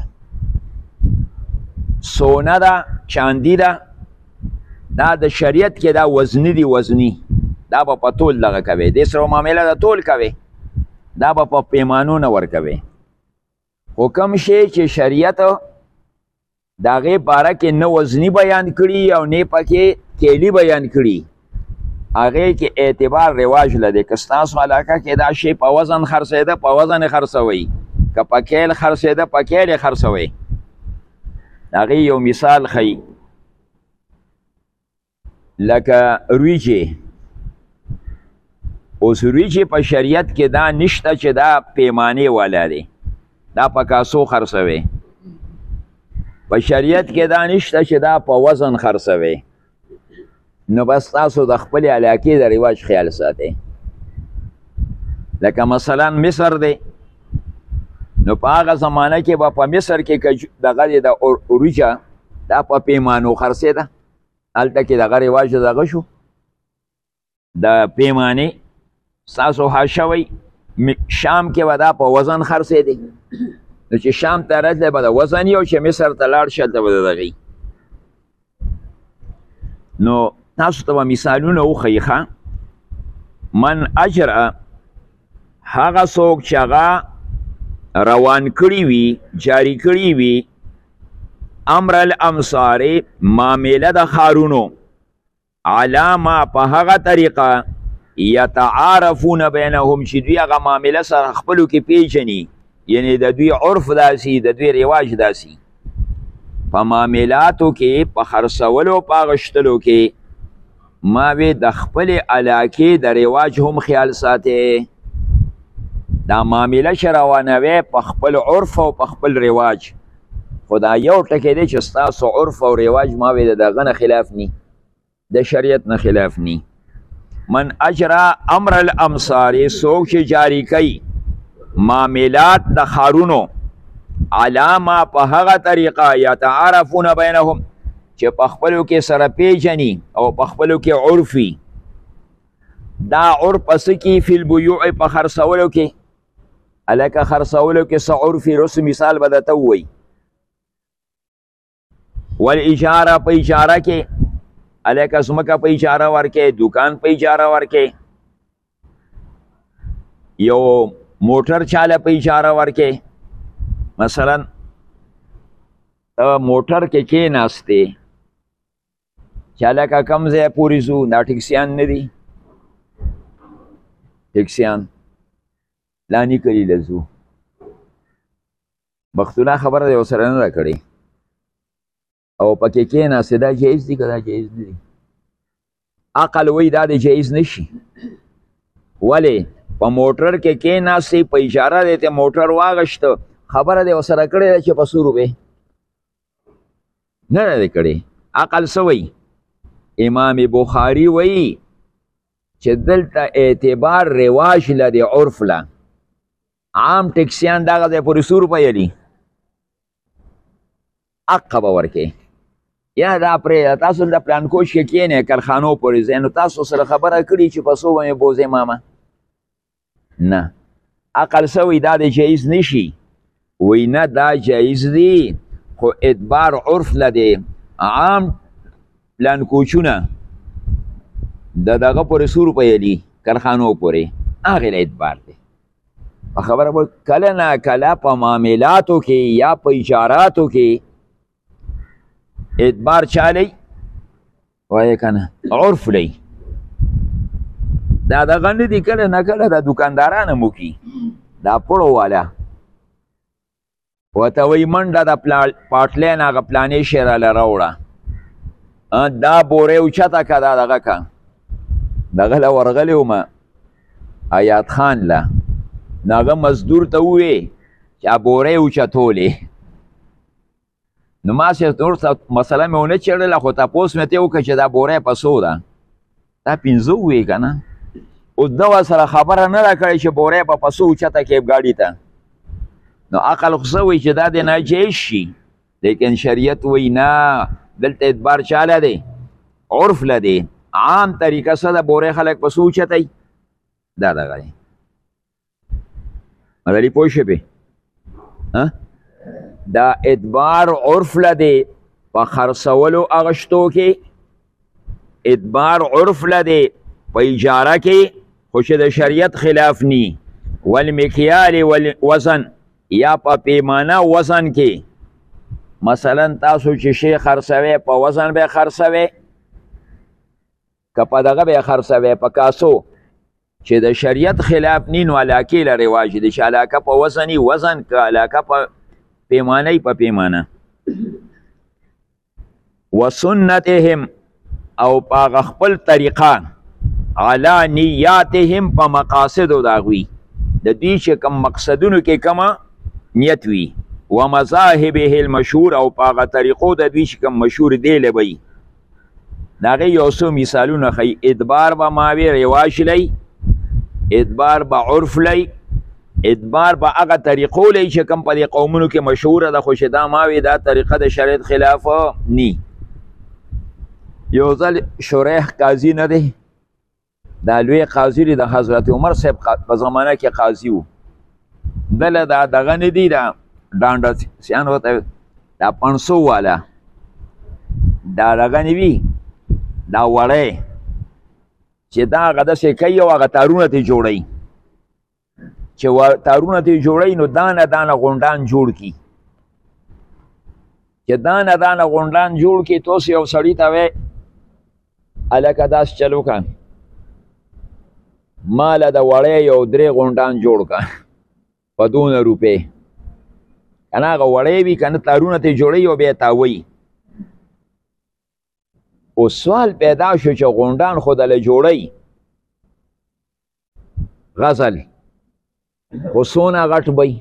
سونه ده چاندي ده دا د شریعت کې دا وزنی دي وزنی دا به په تول دغه کوي دې سره معامله د تول کوي دا به په پیمانو نه ورکوي خو کوم شی چې شریعت د هغې باره کې نه وزني بیان کړي او نه پکې کیلی بیان کړي هغې کې اعتبار رواج لدی که ستاسو علاقه کې دا شی په وزن خرڅېده په وزن یې خرڅوئ که په کیل خرڅېده په کیل یې خرڅوئ د هغې یو مثال ښیي لکه وریجې اوس وریجې په شریعت کې دا نشته چې دا پیمانې والا دی دا په کاسو خرڅوئ په شریعت کې دا نشته چې دا په وزن خرڅوئ نو بس تاسو د خپل علاقې د رواج خیال ساتئ لکه مثلا مصر دی نو په هغه زمانه کې به په مصر کې دغه دی د وریجه دا په پیمانو خرڅېده هلته کې دغه رواج دغه شو د پیمانې ستاسو ها شوی شام کې به دا په وزن خرڅېدی نو چې شام ته راتلی به د وزن یو چې مصر ته لاړ شي هلته به د دغې نو تاسو ته به مثالونه وښیي ښه من اجره هغه څوک چې هغه روان کړي وي جاری کړي وي امر الامصار معامله د ښارونو علامه په هغه طریقه یتعارفون بینهم چې دوی هغه معامله سره خپلو کې پیژني یعنی د دوی عرف داسي د دوی رواج داسي په معاملاتو کې په خرڅولو په اغشتلو کې ما وی د خپل علاقې د رواج هم خیال ساتي دا معامله چې روانوي په خپل عرف او په خپل رواج خو دا یو ټکی دی چې ستاسو عرف او رواج ما وی د دغه نه خلاف نی د شریعت نه خلاف نی. من اجرا امر الامصار څوک چې جاری کوي معاملات د ښارونو علامه په هغه طریقه یتعارفون بینهم چې په خپلو کې سره پیژني او په خپلو کې عرفي. دا عرف پس کې فی البیوع په خرڅولو کې هلکه خرڅولو کې څه عرفي رسو مثال به درته ووایي. والاجاره په اجاره کې هلکه ځمکه په اجاره ورکې، دکان په اجاره ورکې، یو موټر چاله په اجاره ورکې. مثلا موټر کې کېناستې چې هلکه کم ځای پورې ځو، دا ټکسیان نه دي، ټکسیان لانی کلي له ځو. بختونه خبره دی ورسره نه ده کړې او پکې کېناستې، دا جایز دي که دا جایز نه دي؟ عقل وایي دا د جایز نشي. ولې په موټر کې کېناستې، په اجاره دی ته موټر واغشته، خبره دی ورسره کړې ده چې په څو روپۍ نه ده کړې. عقل څه وایي؟ امام بخاري وایي چې دلته اعتبار رواج له د عرف له. عام ټکسیان دغه ځای پورې څو روپۍ دي، حق به ورکې. یا دا پرې تاسو د پلانکوش کې کښېنئ کارخانو پورې ځئ، نو تاسو سره خبره کړي چې په څو به مې بوځې ماما؟ نه. عقل څه وایي؟ دا د جایز نشي. وایي نه دا جایز دي، خو اعتبار عرف له دی. عام پلانکوچونه د دغه پورې څو روپۍ دي کارخانو پورې، هغې له اعتبار دی. په خبره به کله نه کله په معاملاتو کې یا په اجاراتو کې اعتبار چا لی؟ وایه که نه عرف لی. دا دغه نه دي کله نه کله د دکانداران هم وکړي، دا پړو والا ورته وایي منډه د پاټلین هغه پلانې شی راله راوړه، دا بورې اوچته که دا دغه که دغه له ورغلی ومه حیات خان له، نو هغه مزدور ته وویې چې بورې اوچتولې. نو ما چې ورته مسله مې ونه چېړله، خو تپوس مې ترې وکړه چې دا بورې په څو ده؟ دا پنځه وویې که نه. اوس ده ورسره خبره نه ده کړې چې بورې به په څو اوچته کړې ګاډي ته. نو عقل خو څه وایي چې دا د ناجایز شي، لیکن شریعت وایي نه، دلته اعتبار چا له دی؟ عرف له دی. عام طریقه څه ده؟ بورې خلک په څو اوچتوي؟ دا دغه دی. مدلي پوه شوې؟ دا اعتبار عرف له دی. په خرڅولو اغشتو کې اعتبار عرف له دی، په اجاره کې خو چې د شریعت خلاف نی. والمکیال والوزن یا په پیمانه وزن کې، مثلا تاسو چې شی خرڅوئ په وزن به خرڅوئ که په دغه به خرڅوئ په کاسو، چې د شریعت خلاف نی نو علاقې له رواج دی چې علاقه په وزنی وزن که علاقه په پیمانه په پیمانه. وسنتهم او په خپل طریقه علی نیاتهم په مقاصدو د هغوی، د دوی چې کوم مقصدونو کې کومه نیت وي. و مذاهبه المشهور او په هغه طریقو د دوی چې کوم مشهور دی له وي. د هغې یو څو مثالونه ښیي. ادبار به ماوی رواج لی، ادبار به عرف لی، ادبار به هغه طریقو لی چې کوم په دې قومونو کې مشهوره ده، خو چې دا ماوی دا طریقه د شریعت خلاف نی. یو ځل شریح قاضي نه دی، دا لوی قاضي دی، د حضرت عمر صاحب په زمانه کې قاضي و. دله دا دغه نه دی، دا ډانډه سیان ورته دا پنسو والا دا دغه نه وي، دا وړی چې دا هغه داسې کوي او هغه تارونه ترې جوړوي، چې تارونه ترې جوړوي نو دانه دانه غونډان جوړ کړي. چې دانه دانه غونډان جوړ کړي، توس یو سړي ته وایي هلکه داسې چل وکړه، ماله د وړی یو درې غونډان جوړ کړه په دونه روپۍ. که نه هغه وړی وي که نه تارونه ترې جوړوي او بیا یې تاووي. اوس سوال پیدا شو چې غونډان خو دله جوړوي غزل، خو څونه غټ بی،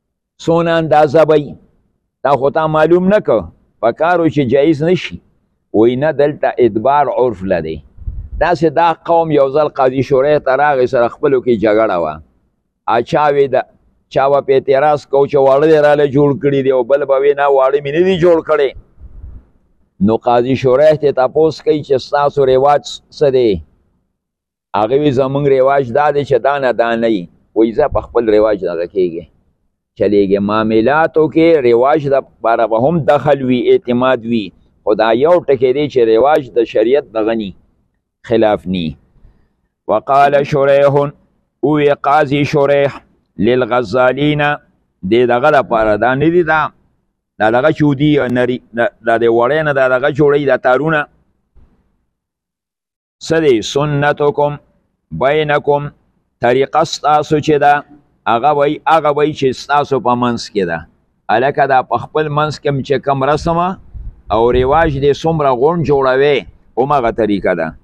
څونه اندازه بی، دا خو تا معلوم نه که. په کارو چې جایز نشي. وی نه دلته ادبار عرف لدی. داسې دا قوم یو ځل قاضي شورای ته راغی سره خپلو کې جګړه وه. چا وی د چا به په اعتراض کو چې واړه دې راله جوړ کړي دي او بل به وی نه واړه مې نه دي جوړ کړی. نو قاضي شورای ته تپوس کوي چې ستاسو رواج څه دی؟ هغه وی زمونږ رواج دا دی چې دا نه دا نه وي. وایي زه په خپل رواج دغه کېږي چلیږي. معاملاتو کې رواج دپاره به هم دخل وي، اعتماد وي، خو دا یو ټکی دی چې رواج د شریعت دغه ني، خلاف ني. وقال شریح، اوی قاضي شریح للغزالین، دی دغه دپاره دا نه دي دا دا دغه چودي نری دا د وړی نه دا دغه جوړوي دا تارونه څه دی؟ سنتکم بینکم، طریقه ستاسو چې ده هغه وی هغه وی چې ستاسو په منځ کې ده. هلکه دا په خپل منځ کې چې کوم رسمه او رواج دی څومره غونډ جوړوي همغه طریقه ده.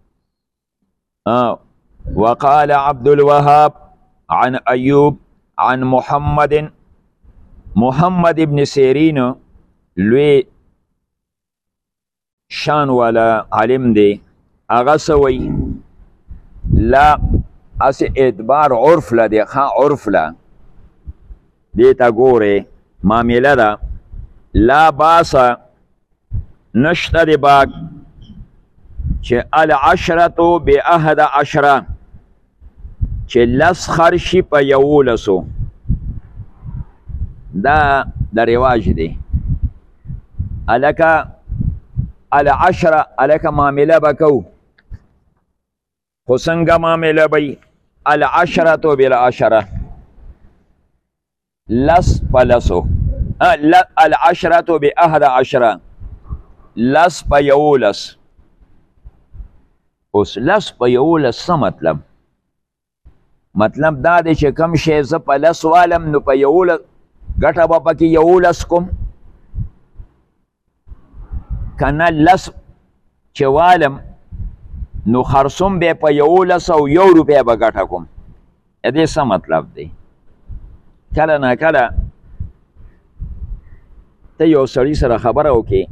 وقال عبد الوهاب عن ایوب عن محمد، محمد ابن سیرین لوی شان والا عالم دی، هغه څه وی؟ لا اس ادبار عرف لا دی، ښه عرف لا دی ته ګورې معامله ده. لا باسه نشته دی باک چې العشرة باحد عشره چې لس خرشي په یولسو، دا د رواج دی. هلکه العشره هلکه معامله به کوو، خو څنګه معامله به العشرة بالعشره، لس په لسو، العشرة باحد عشره، لس په یولس. اوس لس په یولس څه مطلب؟ مطلب دا دی چې کم شی زه په لس والم نو په یولس ګټه به پکې یولس کوم، که نه لس چې والم نو خرڅوم به په یولس او یو روپۍ به ګټه کوم. د دې څه مطلب دی؟ کله نه کله ته یو سړي سره خبره وکړې،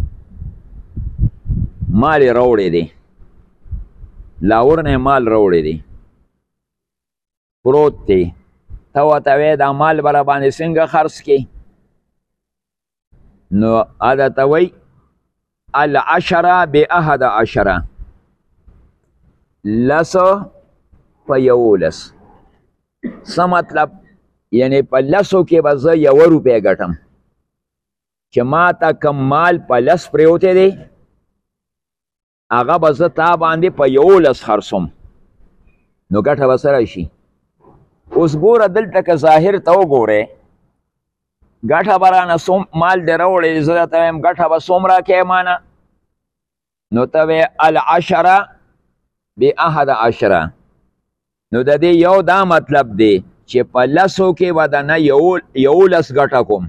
مال یې راوړی دی، لاهور نه مال راوړی دی، پروت دی، ته ورته وایې دا مال به راباندې څنګه خرڅ کړې؟ نو هغه ته وایي العشره باحد عشره، لس په یولس. څه مطلب؟ یعنی په لسو کې به زه یوه روپۍ ګټم چې ما ته کم مال په لس پریوتی دی هغه به زه تا باندې په یولس خرڅوم، نو ګټه به څه راشي؟ اوس ګوره دلته که ظاهر ته وګورې ګټه به رانه مال دې راوړی، زه درته وایم ګټه به څومره کې مانه؟ نو ته وایې العشره باحد عشره. نو د دې یو دا مطلب دی چې په لسو کې به د نه یولس ګټه کوم.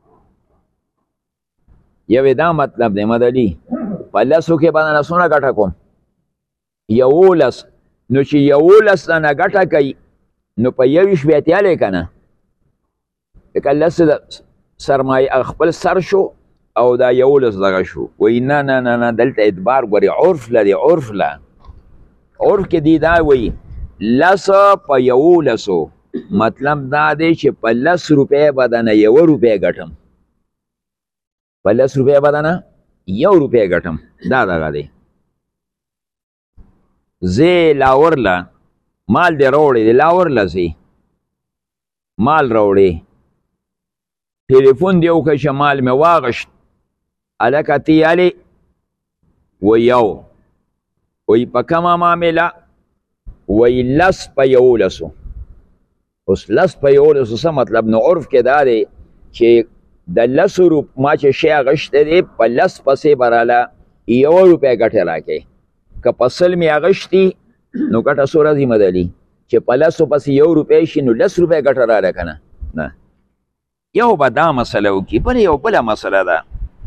یو دا مطلب دی مدلي، په لسو کې به د نه څونه ګټه کوم؟ یولس. نو چې یولس د نه ګټه کوي نو په یویشت بیا تیالی که نه؟ لکه لس د سرمایه خپل سر شو او دا یولس دغه شو. وایي نه نه نه نه دلته ادبار ګورې عرف لدی، عرف له عرف کې دی دا وایي لس په یولسو، مطلب دا دی چې په لس روپۍ به د نه یوه روپۍ ګټم، په لس روپۍ به د نه یو روپۍ ګټم، دا دغه دی. زه لاهور له مال دې راوړی دی، لاهور له ځې مال راوړی، ټلیفون دې وکړه چې مال مې واغشت، هلکه ته یالې و یو، وایي په کومه معامله؟ وایي لس په یولسو. اوس لس په یولسو څه مطلب؟ نو عرف کې دا دی چې د لسو روپ ما چې شی اغشتی دی په لس پسې به راله یوه روپۍ ګټې راکوي، که په سل مې اغشتي نو ګټه څو راځي مدلي؟ چې په لسو پسې یو روپۍ شي نو لس روپۍ ګټه راله که نه؟ نه. یو به دا مسله وکړي، بله یو بله مسله ده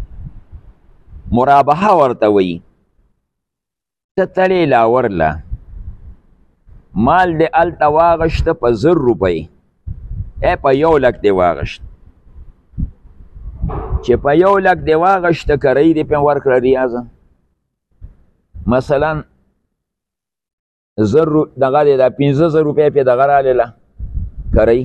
مرابحه ورته وایي. ته تلې لاهور له مال دې هلته واغشته په زر روپۍ، ای په یو لک دې واغشت، چې په یو لک دې واغشته که رۍ دې پې ورکړه ریاضه، مثلا زر دغه دی دا پنځه زره روپۍ پې دغه رالیله کرۍ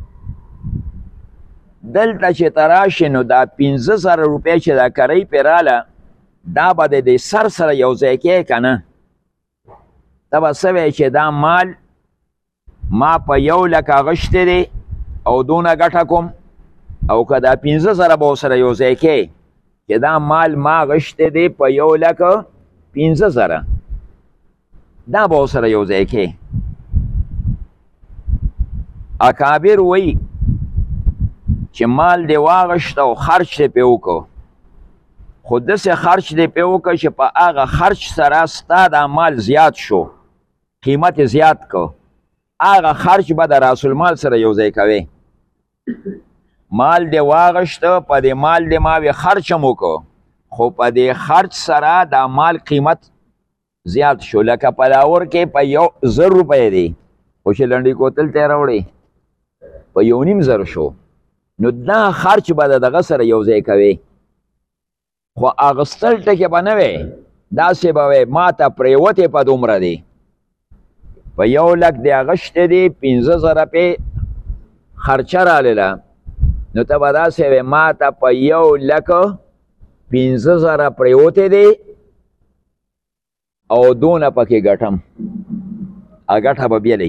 دلته چې ته راشې نو دا پنځه زره روپۍ چې دا کرۍ پې راله دا به د دې سر سره یو ځای کې که نه ته به څه وایې چې دا مال ما په یو لک اغشتی دی او دونه ګټه کوم او که دا پنځه زره به ورسره یو ځای کې چې دا مال ما غشتی دی په یو لک پنځه زره دا به ورسره یو ځای کې اکابر وایي چې مال دې واغشت او خرچ دې پې وکړو خو داسې خرچ دې پې وکړه چې په هغه خرچ سره ستا دا مال زیات شو قیمت یې زیات کو هغه خرچ به د راس المال سره یو ځای کوې مال دې واغشته په دې مال دې ما وې خرچ هم وکړو خو په دې خرچ سره دا مال قیمت زیات شو لکه په لاور کې په یو زر روپۍ دی خو چې لنډۍ کوتل ته یې راوړې په یو نیم زر شو نو دا خرچ به د دغه سره یو ځای کوې خو اغستل ټکې به نه وی داسې به وی ما ته پرېوتې په دومره دی په یو لک دی اغشتی دی پنځه زره پې خرچه رالیله نو ته به داسې وی ما ته په یو لک پنځه زره پرېوتې دی او دونه پکې ګټم ګټه به بیلی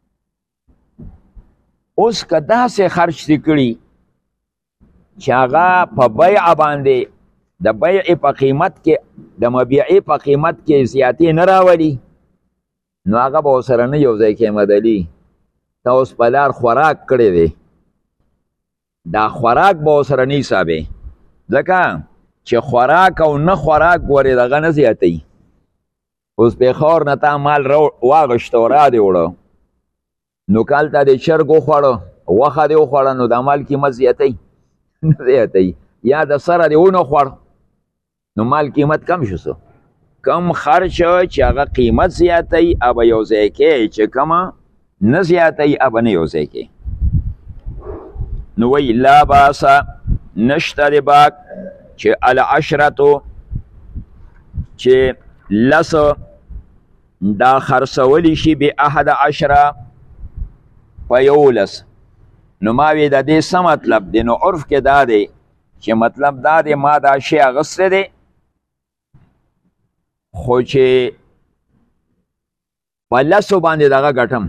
اوس که داسې خرچ دې کړي چې هغه په بیع باندې د بیع په قیمت کې د مبیعې په قیمت کې زیاتې نه راولي نو هغه به ورسره نه یو ځای کې مدلي ته اوس په لار خوراک کړی دی دا خوراک به ورسره نه حسابې ځکه چې خوراک او نه خوراک ورې دغه نه زیاتوي اوس پېښور نه تا مال واغشته او را دې وړه نو کالته دې چرګ وخوړه غوښه دې وخوړه نو دا مال قیمت زیاتوي نه زیاتوي یا د سره دې ونه خوړ نو مال قیمت کم شو سو کم خرچ چې هغه قیمت زیاتوي هغه یو ځای کې چې کمه نه زیاتوي هغه نه یو ځای کې نو وایي لا باسه نشته د باک چې العشرتو چې لس دا خرڅولی شي به احد عشره په یولس نو ما وی د دې څه مطلب دی نو عرف کې دا دی چې مطلب دا دی ما دا شی اغستی دی خو چې په لسو باندې دغه ګټم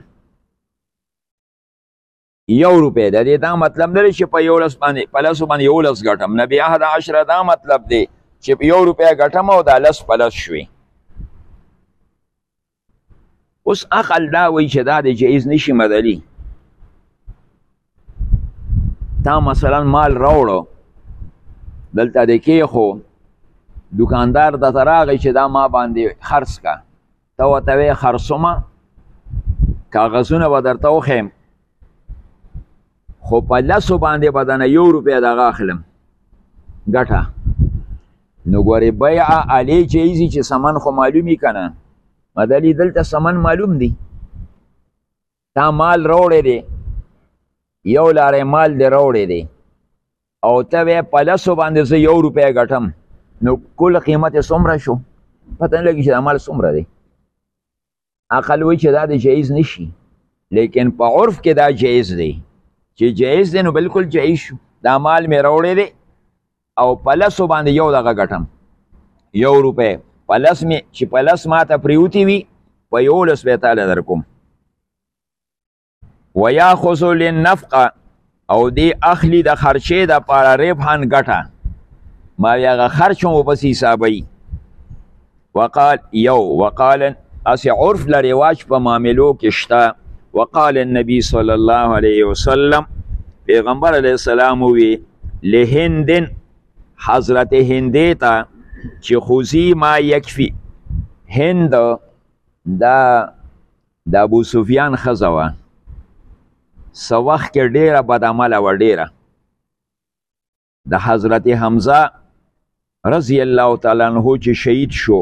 یو روپۍ د دې دا مطلب نه دی چې په یولس باندې په لسو باندې یولس ګټم نه بیا احد عشره دا مطلب دی چې یو روپۍ ګټم او دا لس په لس شوي اوس عقل دا وایي چې دا د جایز نشي مدلي تا مثلا مال راوړو دلته د کېښو دوکاندار درته راغی چې دا ما باندې خرڅ که ته ورته وایې خرڅومه کاغذونه به درته وښیم خو په لسو باندې به دنه یو روپۍ دغه اخلم ګټه نو ګورې بیع علی جایزي چې سمن خو معلومي که نه مدلي دلته سمن معلوم دی تا مال راوړی دی یو لارې مال دی راوړی دی او ته وایې په لسو باندې زه یو روپۍ ګټم نو کل قیمت یې څومره شو پته نه لګي چې دا مال څومره دی عقل وایي چې دا د جایز نشي لیکن په عرف کې دا جایز دی چې جایز دی نو بلکل جایز شو دا مال مې راوړی دی او په لسو باندې یو دغه ګټم یو روپۍ په لس مې چې په لس ماته پریوتې وي په یولس به یې تاله در کوم ویاخذ للنفقه او دی اخلی د خرچې دپاره ربحن ګټه ما وی هغه خرچ هم ورپسې حسابوي وقال یو وقال اسې عرف له رواج په معاملو کې شته وقال النبي صلی الله علیه وسلم پیغمبر علیه السلام وی لهندن حضرت هندې ته چې خوزی ما یکفي هند دا د ابو سفیان ښځه وه څه وخت کې ډېره بدعمله وه ډېره د حضرت حمزه رضی الله تعالی عنه چې شهید شو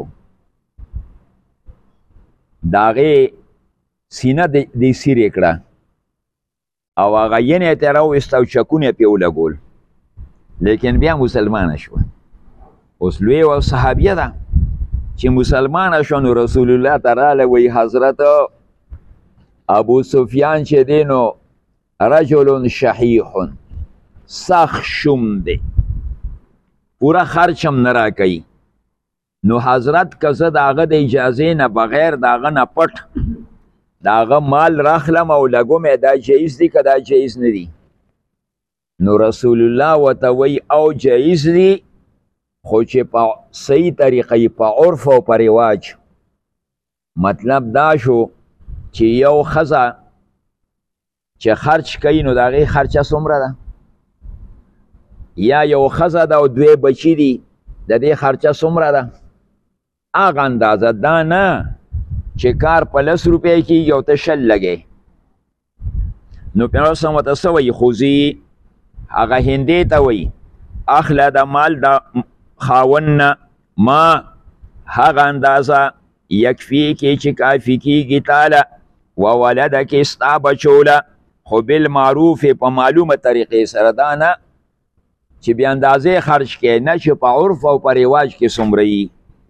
د هغې سینه دې سیرې کړه او هغه ینې یې ترې راوویسته او چکونه یې پرې ولګول لیکن بیا مسلمانه شوه اوس لوی و صحابیه ده چې مسلمانه شو نو رسول الله ته راله وی حضرت ابو سفیان چې دی نو رجل شحیح سخت شوم دی پورا خرچ هم نه راکوي نو حضرت که زه د هغه د اجازې نه بغیر د هغه نه پټ د هغه مال راخلم او لګوم دا جایز دی که دا جایز نه دی نو رسول الله ورته وی او جایز دی خو چې په صحیح طریقه په عرف او په رواج مطلب دا شو چې یو ښځه چې خرچ کوي نو د هغې خرچه څومره ده یا یو ښځه ده او دوی بچي دي د دې خرچه څومره ده هغه اندازه دا نه چې کار په لس روپۍ کېږي او ته شل لګې نو پیغمبر صلی الله ورته څه وایي خذي هغه هندې ته وایي اخله د مال د خاوند نه ما هغه اندازه یکفیکې چې کافي کېږي تاله و ولدکې ستا بچوله خو بالمعروف په معلومه طریقې سره دا نه چې بیا اندازې خرج کې نه چې په عرف او په رواج کې څومره وي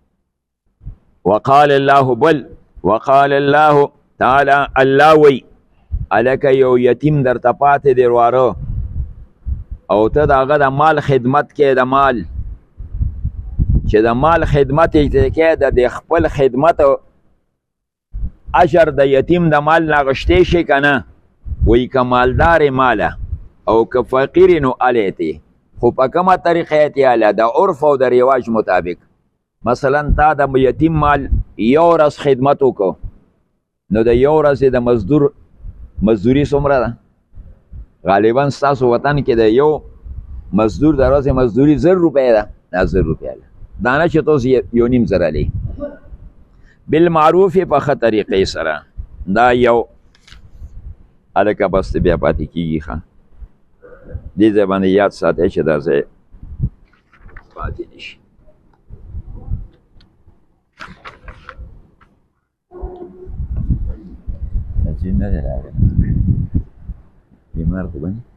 وقال الله بل وقال الله تعالی الله وی هلکه یو یتیم درته پاتې دی ورواره او ته د هغه د مال خدمت کې د مال چې د مال خدمت یې کې د خپل خدمت اجر د یتیم د مال نه اخیستی شي که نه وی که مالدار ماله او که فقیر نو الیتی خو په کومه طریقه یې د عرف او د رواج مطابق مثلا تا د یتیم مال یو ورځ خدمت وکړو نو د یو ورځې د مزدور مزدوري څومره ده غالبا ستاسو وطن کې د یو مزدور د ورځې مزدوري زر روپۍ ده دا زر روپۍ ده دا نه چې تاسو یو نیم زر علی بالمعروف په ښه طریقې سره دا یو هلکه بس بیا پاتې کېږي ښه دې ځای باندې یاد ساتئ چې دا ځای پاتې نه شي نه دی راغلی بیمار خو به نه